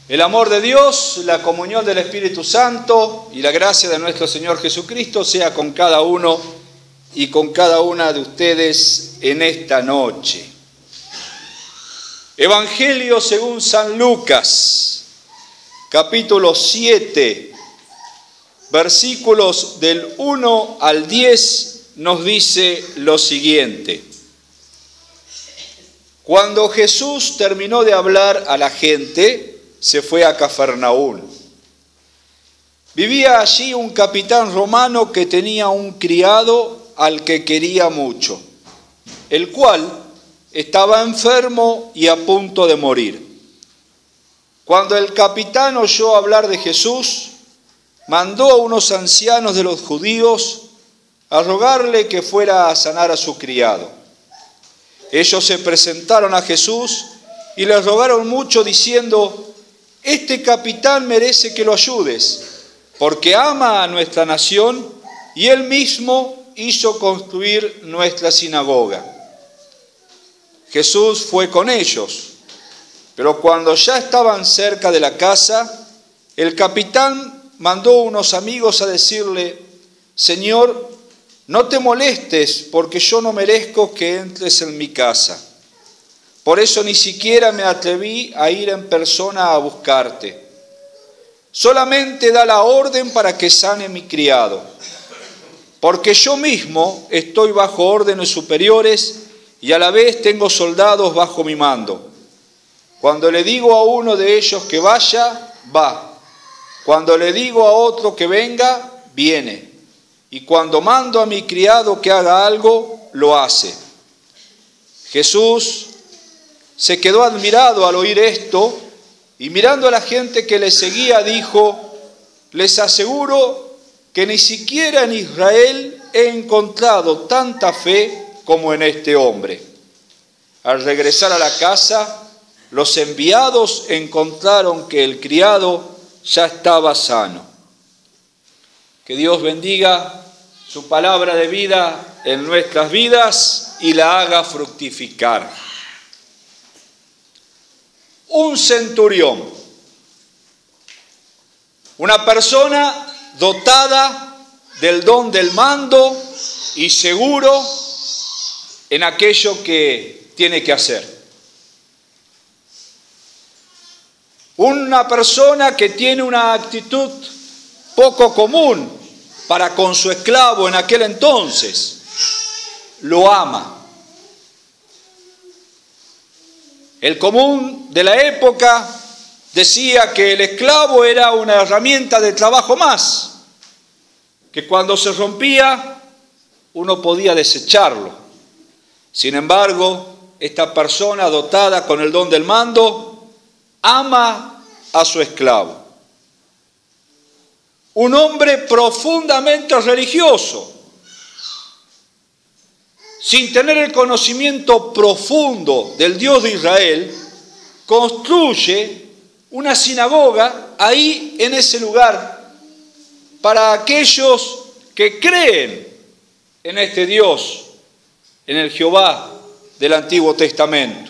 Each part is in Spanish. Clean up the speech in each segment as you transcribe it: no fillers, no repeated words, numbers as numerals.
El amor de Dios, la comunión del Espíritu Santo y la gracia de nuestro Señor Jesucristo sea con cada uno y con cada una de ustedes en esta noche. Evangelio según San Lucas, capítulo 7, versículos del 1 al 10, nos dice lo siguiente. Cuando Jesús terminó de hablar a la gente, se fue a Cafarnaúm. Vivía allí un capitán romano que tenía un criado al que quería mucho, el cual estaba enfermo y a punto de morir. Cuando el capitán oyó hablar de Jesús, mandó a unos ancianos de los judíos a rogarle que fuera a sanar a su criado. Ellos se presentaron a Jesús y le rogaron mucho diciendo: este capitán merece que lo ayudes, porque ama a nuestra nación y él mismo hizo construir nuestra sinagoga. Jesús fue con ellos, pero cuando ya estaban cerca de la casa, el capitán mandó unos amigos a decirle: Señor, no te molestes, porque yo no merezco que entres en mi casa. Por eso ni siquiera me atreví a ir en persona a buscarte. Solamente da la orden para que sane mi criado, porque yo mismo estoy bajo órdenes superiores y a la vez tengo soldados bajo mi mando. Cuando le digo a uno de ellos que vaya, va. Cuando le digo a otro que venga, viene. Y cuando mando a mi criado que haga algo, lo hace. Jesús se quedó admirado al oír esto y mirando a la gente que le seguía dijo: les aseguro que ni siquiera en Israel he encontrado tanta fe como en este hombre. Al regresar a la casa, los enviados encontraron que el criado ya estaba sano. Que Dios bendiga su palabra de vida en nuestras vidas y la haga fructificar. Un centurión, una persona dotada del don del mando y seguro en aquello que tiene que hacer. Una persona que tiene una actitud poco común para con su esclavo en aquel entonces. Lo ama. El común de la época decía que el esclavo era una herramienta de trabajo más, que cuando se rompía uno podía desecharlo. Sin embargo, esta persona dotada con el don del mando ama a su esclavo. Un hombre profundamente religioso, sin tener el conocimiento profundo del Dios de Israel, construye una sinagoga ahí en ese lugar para aquellos que creen en este Dios, en el Jehová del Antiguo Testamento.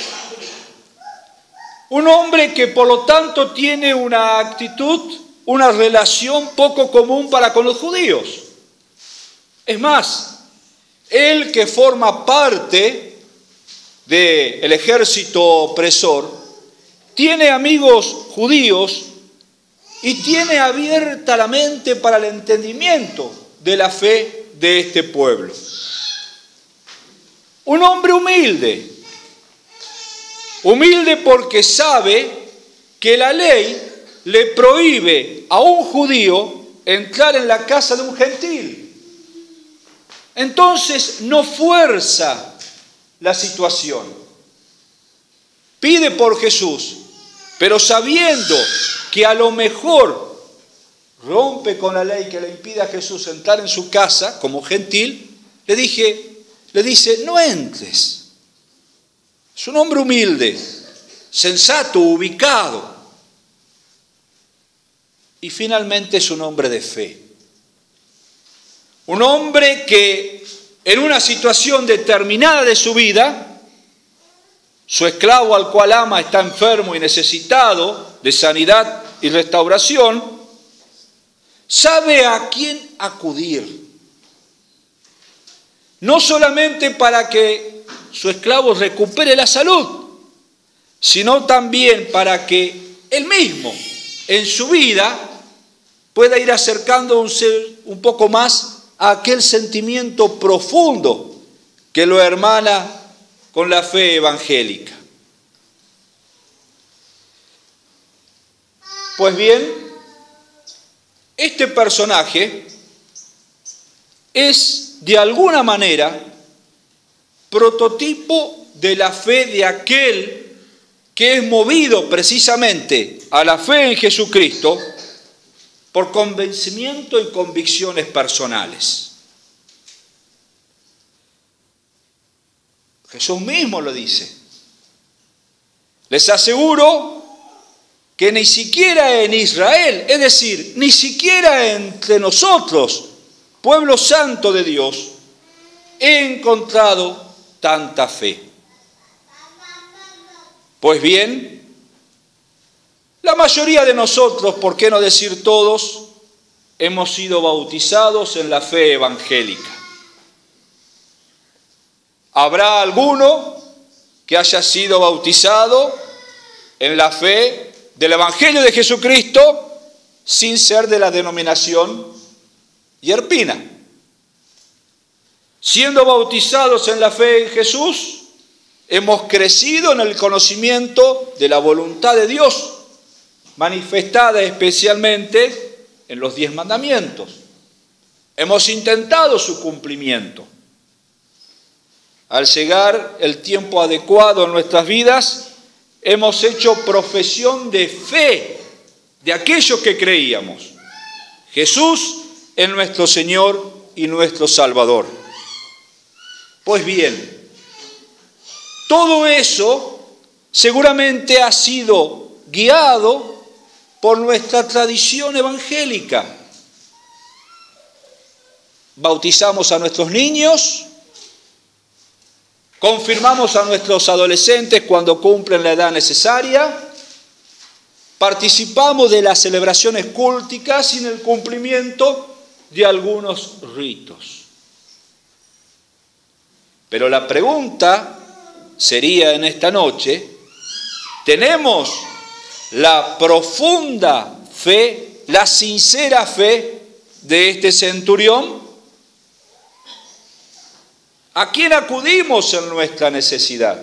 Un hombre que por lo tanto tiene una actitud, una relación poco común para con los judíos. Es más, él que forma parte del ejército opresor, tiene amigos judíos y tiene abierta la mente para el entendimiento de la fe de este pueblo. Un hombre humilde porque sabe que la ley le prohíbe a un judío entrar en la casa de un gentil. Entonces no fuerza la situación. Pide por Jesús, pero sabiendo que a lo mejor rompe con la ley que le impide a Jesús entrar en su casa como gentil, le dice: no entres. Es un hombre humilde, sensato, ubicado. Y finalmente es un hombre de fe. Un hombre que en una situación determinada de su vida, su esclavo al cual ama está enfermo y necesitado de sanidad y restauración, sabe a quién acudir. No solamente para que su esclavo recupere la salud, sino también para que él mismo, en su vida, pueda ir acercando un poco más a aquel sentimiento profundo que lo hermana con la fe evangélica. Pues bien, este personaje es de alguna manera prototipo de la fe de aquel que es movido precisamente a la fe en Jesucristo por convencimiento y convicciones personales. Jesús mismo lo dice. Les aseguro que ni siquiera en Israel, es decir, ni siquiera entre nosotros, pueblo santo de Dios, he encontrado tanta fe. Pues bien, la mayoría de nosotros, por qué no decir todos, hemos sido bautizados en la fe evangélica. ¿Habrá alguno que haya sido bautizado en la fe del Evangelio de Jesucristo sin ser de la denominación hierpina? Siendo bautizados en la fe en Jesús, hemos crecido en el conocimiento de la voluntad de Dios, manifestada especialmente en los 10 mandamientos. Hemos intentado su cumplimiento. Al llegar el tiempo adecuado en nuestras vidas, hemos hecho profesión de fe de aquello que creíamos. Jesús es nuestro Señor y nuestro Salvador. Pues bien, todo eso seguramente ha sido guiado por nuestra tradición evangélica. Bautizamos a nuestros niños, confirmamos a nuestros adolescentes cuando cumplen la edad necesaria, participamos de las celebraciones culticas sin el cumplimiento de algunos ritos. Pero la pregunta sería en esta noche, ¿tenemos la profunda fe, la sincera fe de este centurión? ¿A quién acudimos en nuestra necesidad?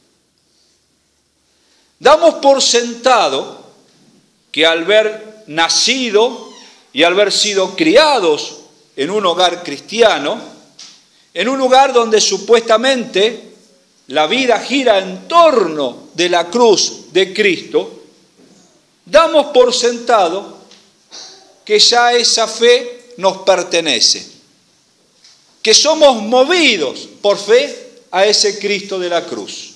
Damos por sentado que al haber nacido y al haber sido criados en un hogar cristiano, en un lugar donde supuestamente la vida gira en torno de la cruz de Cristo, damos por sentado que ya esa fe nos pertenece, que somos movidos por fe a ese Cristo de la cruz.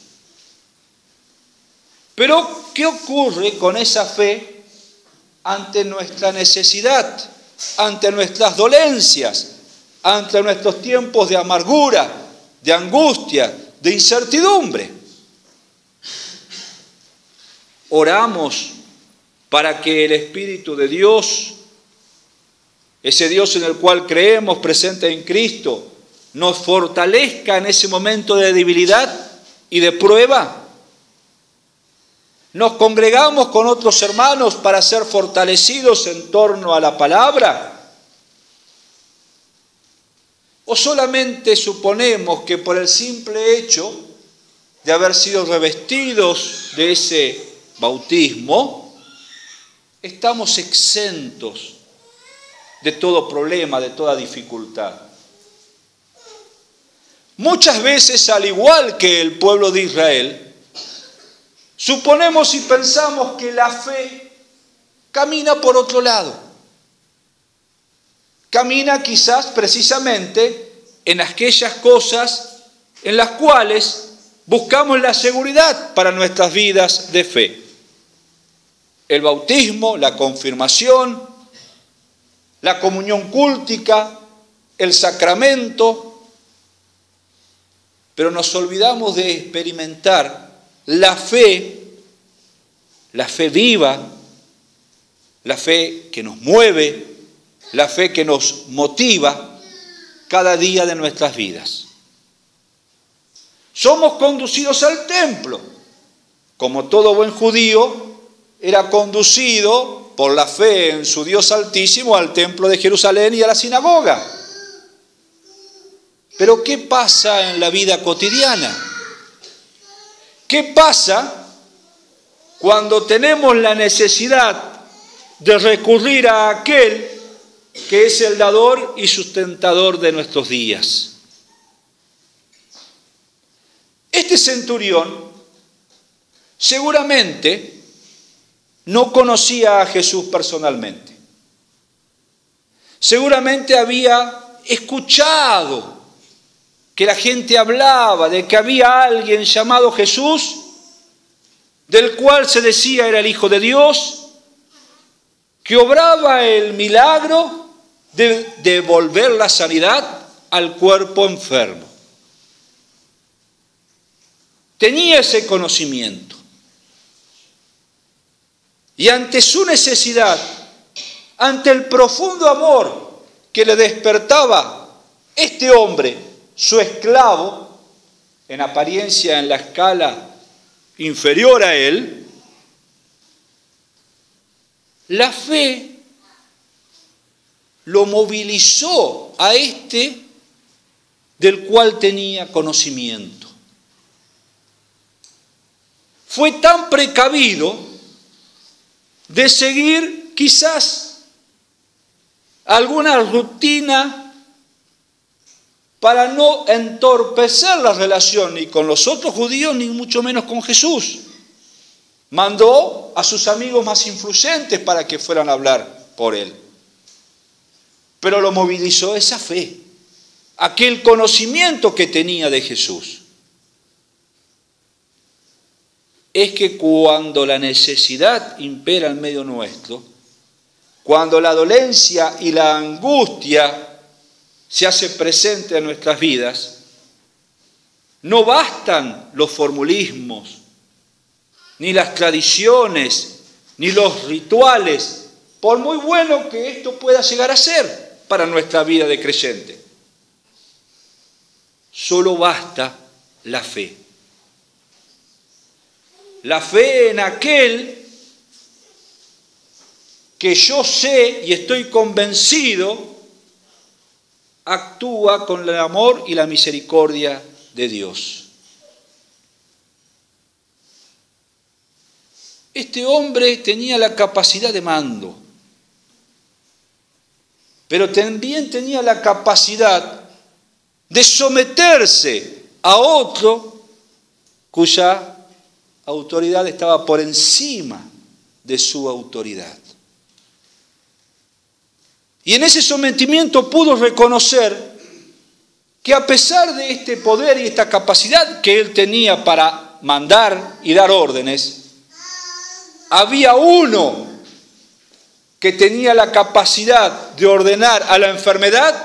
Pero, ¿qué ocurre con esa fe ante nuestra necesidad, ante nuestras dolencias, ante nuestros tiempos de amargura, de angustia, de incertidumbre? Oramos para que el Espíritu de Dios, ese Dios en el cual creemos presente en Cristo, nos fortalezca en ese momento de debilidad y de prueba. Nos congregamos con otros hermanos para ser fortalecidos en torno a la palabra. ¿O solamente suponemos que por el simple hecho de haber sido revestidos de ese bautismo, estamos exentos de todo problema, de toda dificultad? Muchas veces, al igual que el pueblo de Israel, suponemos y pensamos que la fe camina por otro lado. Camina quizás precisamente en aquellas cosas en las cuales buscamos la seguridad para nuestras vidas de fe. El bautismo, la confirmación, la comunión cúltica, el sacramento, pero nos olvidamos de experimentar la fe la fe viva, la fe que nos mueve, la fe que nos motiva cada día de nuestras vidas. Somos conducidos al templo, como todo buen judío era conducido por la fe en su Dios Altísimo al templo de Jerusalén y a la sinagoga. Pero ¿qué pasa en la vida cotidiana? ¿Qué pasa cuando tenemos la necesidad de recurrir a aquel que es el dador y sustentador de nuestros días? Este centurión seguramente no conocía a Jesús personalmente. Seguramente había escuchado que la gente hablaba de que había alguien llamado Jesús, del cual se decía era el Hijo de Dios, que obraba el milagro de devolver la sanidad al cuerpo enfermo. Tenía ese conocimiento. Y ante su necesidad, ante el profundo amor que le despertaba este hombre, su esclavo, en apariencia en la escala inferior a él, la fe lo movilizó a este del cual tenía conocimiento. Fue tan precavido de seguir quizás alguna rutina para no entorpecer la relación ni con los otros judíos ni mucho menos con Jesús. Mandó a sus amigos más influyentes para que fueran a hablar por él. Pero lo movilizó esa fe, aquel conocimiento que tenía de Jesús. Es que cuando la necesidad impera en medio nuestro, cuando la dolencia y la angustia se hace presente en nuestras vidas, no bastan los formulismos, ni las tradiciones, ni los rituales, por muy bueno que esto pueda llegar a ser para nuestra vida de creyente. Solo basta la fe. La fe en aquel que yo sé y estoy convencido actúa con el amor y la misericordia de Dios. Este hombre tenía la capacidad de mando, pero también tenía la capacidad de someterse a otro cuya autoridad estaba por encima de su autoridad. Y en ese sometimiento pudo reconocer que a pesar de este poder y esta capacidad que él tenía para mandar y dar órdenes, había uno que tenía la capacidad de ordenar a la enfermedad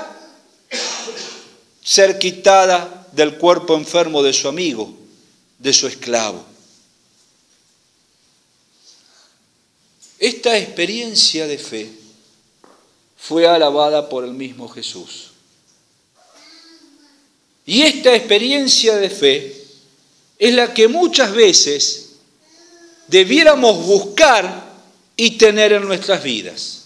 ser quitada del cuerpo enfermo de su amigo, de su esclavo. Esta experiencia de fe fue alabada por el mismo Jesús. Y esta experiencia de fe es la que muchas veces debiéramos buscar y tener en nuestras vidas.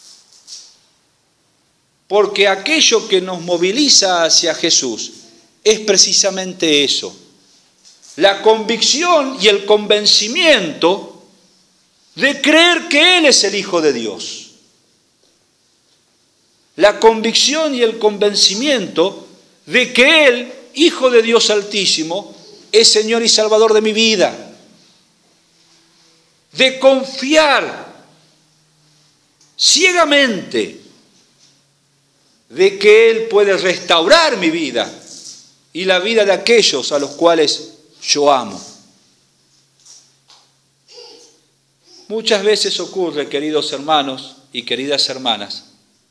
Porque aquello que nos moviliza hacia Jesús es precisamente eso. La convicción y el convencimiento de creer que Él es el Hijo de Dios. La convicción y el convencimiento de que Él, Hijo de Dios Altísimo, es Señor y Salvador de mi vida. De confiar ciegamente de que Él puede restaurar mi vida y la vida de aquellos a los cuales yo amo. Muchas veces ocurre, queridos hermanos y queridas hermanas,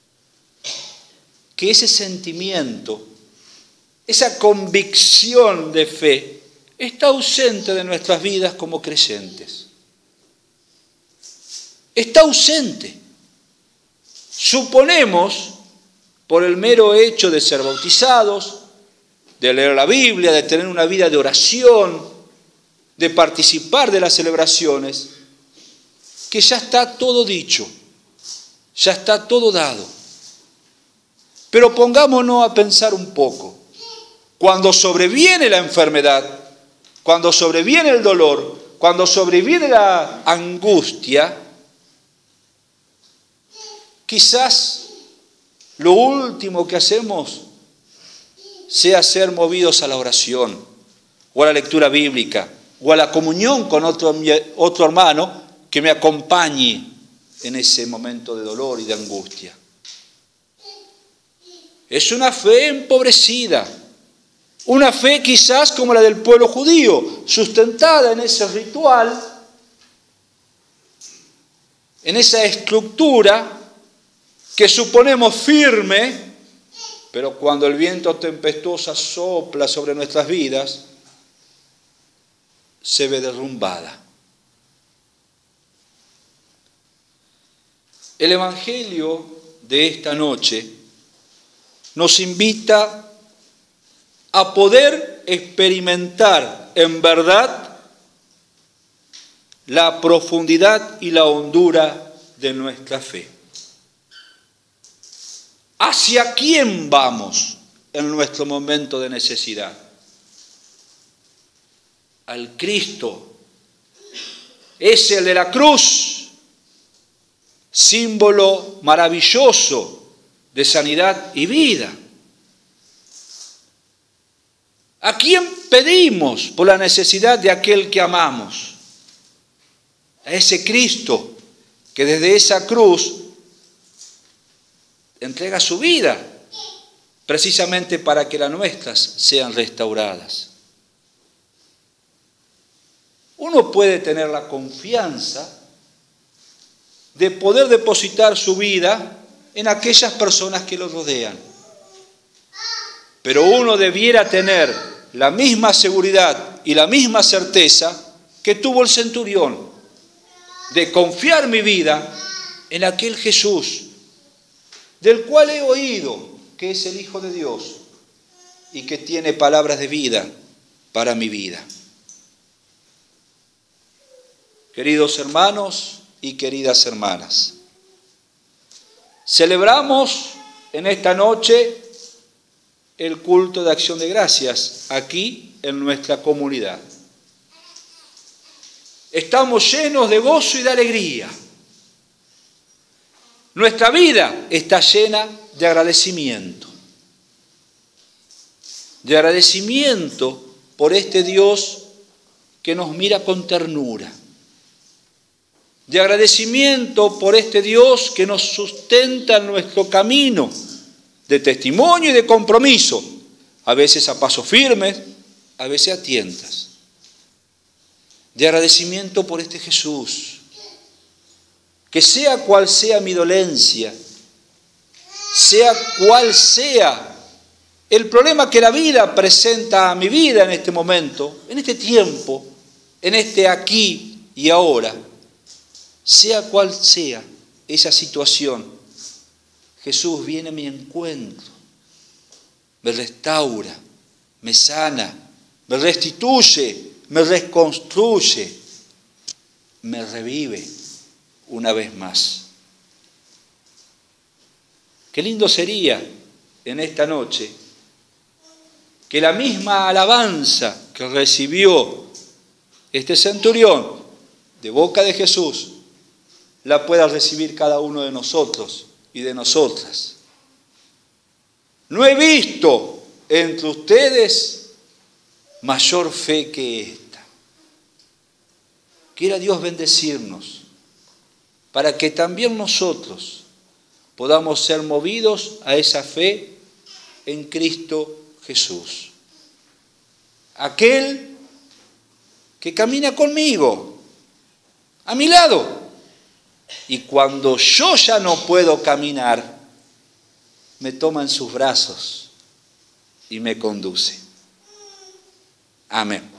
que ese sentimiento, esa convicción de fe, está ausente de nuestras vidas como creyentes. está ausente. Suponemos, por el mero hecho de ser bautizados, de leer la Biblia, de tener una vida de oración, de participar de las celebraciones, que ya está todo dicho, ya está todo dado. Pero pongámonos a pensar un poco. Cuando sobreviene la enfermedad, cuando sobreviene el dolor, cuando sobreviene la angustia, quizás lo último que hacemos sea ser movidos a la oración, o a la lectura bíblica, o a la comunión con otro hermano que me acompañe en ese momento de dolor y de angustia. Es una fe empobrecida, una fe quizás como la del pueblo judío, sustentada en ese ritual, en esa estructura que suponemos firme, pero cuando el viento tempestuoso sopla sobre nuestras vidas, se ve derrumbada. El Evangelio de esta noche nos invita a poder experimentar en verdad la profundidad y la hondura de nuestra fe. ¿Hacia quién vamos en nuestro momento de necesidad? Al Cristo, es el de la cruz, símbolo maravilloso de sanidad y vida. ¿A quién pedimos por la necesidad de aquel que amamos? A ese Cristo que desde esa cruz entrega su vida precisamente para que las nuestras sean restauradas. Uno puede tener la confianza de poder depositar su vida en aquellas personas que lo rodean. Pero uno debiera tener la misma seguridad y la misma certeza que tuvo el centurión, de confiar mi vida en aquel Jesús, del cual he oído que es el Hijo de Dios y que tiene palabras de vida para mi vida. Queridos hermanos y queridas hermanas, celebramos en esta noche el culto de acción de gracias aquí en nuestra comunidad. Estamos llenos de gozo y de alegría. Nuestra vida está llena de agradecimiento. De agradecimiento por este Dios que nos mira con ternura. De agradecimiento por este Dios que nos sustenta en nuestro camino de testimonio y de compromiso, a veces a pasos firmes, a veces a tientas. De agradecimiento por este Jesús, que sea cual sea mi dolencia, sea cual sea el problema que la vida presenta a mi vida en este momento, en este tiempo, en este aquí y ahora, sea cual sea esa situación, Jesús viene a mi encuentro, me restaura, me sana, me restituye, me reconstruye, me revive una vez más. Qué lindo sería en esta noche que la misma alabanza que recibió este centurión de boca de Jesús la pueda recibir cada uno de nosotros y de nosotras. No he visto entre ustedes mayor fe que esta. Quiera Dios bendecirnos para que también nosotros podamos ser movidos a esa fe en Cristo Jesús. Aquel que camina conmigo, a mi lado. Y cuando yo ya no puedo caminar, me toma en sus brazos y me conduce. Amén.